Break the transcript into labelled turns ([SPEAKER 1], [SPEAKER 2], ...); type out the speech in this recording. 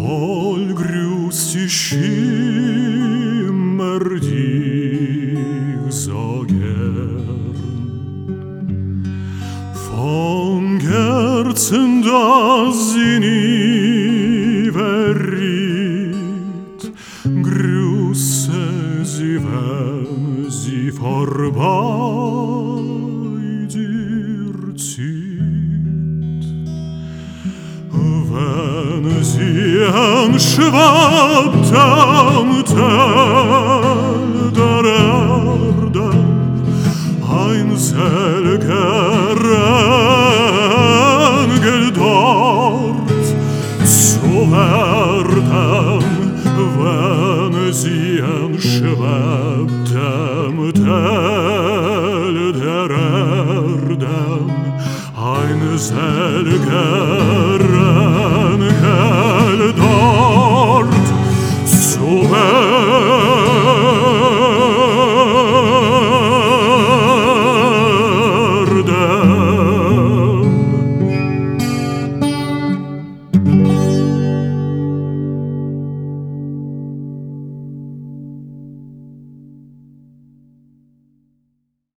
[SPEAKER 1] voll грусти schimmer dich so gern. Von Herzen, das sie nie verriet, grüße sie, wenn sie vorbei dir zieht. Wenn sie anschwabt am Teil der Erde, ein selger Engel dort zu werden, wenn sie anschwabt am Teil der Erde, ein selger